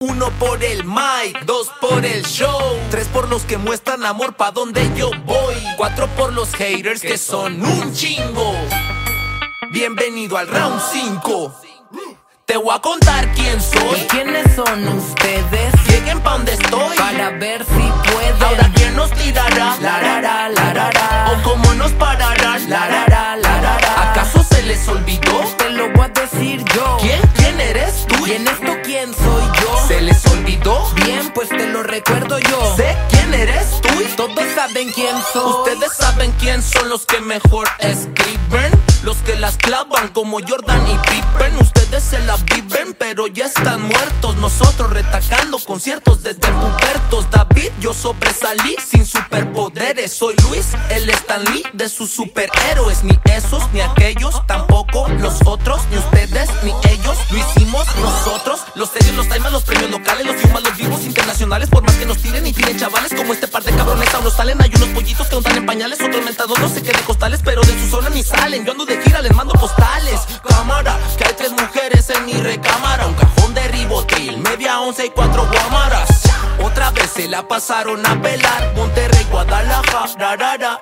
1 por el mic, 2 por el show, 3 por los que muestran amor pa' donde yo voy, 4 por los haters que son un chingo. Bienvenido al round 5. Te voy a contar quién soy. ¿Y quiénes son ustedes? Lleguen pa' donde estoy Para ver si pueden. Ahora quién nos tirará, Larara, larara. o cómo nos pararán, Larara, larara. ¿Acaso se les olvidó? Te lo voy a decir yo. ¿Quién eres tú? ¿Y en esto quién soy yo? ¿Se les olvidó? Bien, pues te lo recuerdo yo. Sé quién eres tú. Todos saben quién soy. Ustedes saben quién son los que mejor escriben, los que las clavan como Jordan y Pippen. Ustedes se la viven pero ya están muertos. Nosotros retacando conciertos desde pubertos. David, yo sobresalí sin superpoderes. Soy Luis, el Stan Lee de sus superhéroes. Ni esos, ni aquellos, tampoco los otros. Ni ustedes, ni ellos, lo hicimos nosotros. Los serios, los timas, los premios locales, los yumas, los vivos internacionales. Por más que nos tiren y tiren chavales como este par de cabrones aún no salen. Hay unos pollitos que untan en pañales, otros mentados no sé qué de costales, pero de su zona ni salen. Yo ando de gira, les mando postales. Cámara, que hay 3 mujeres en mi recámara, un cajón de ribotril, media once y 4 guamaras. Otra vez se la pasaron a pelar, Monterrey, Guadalajara,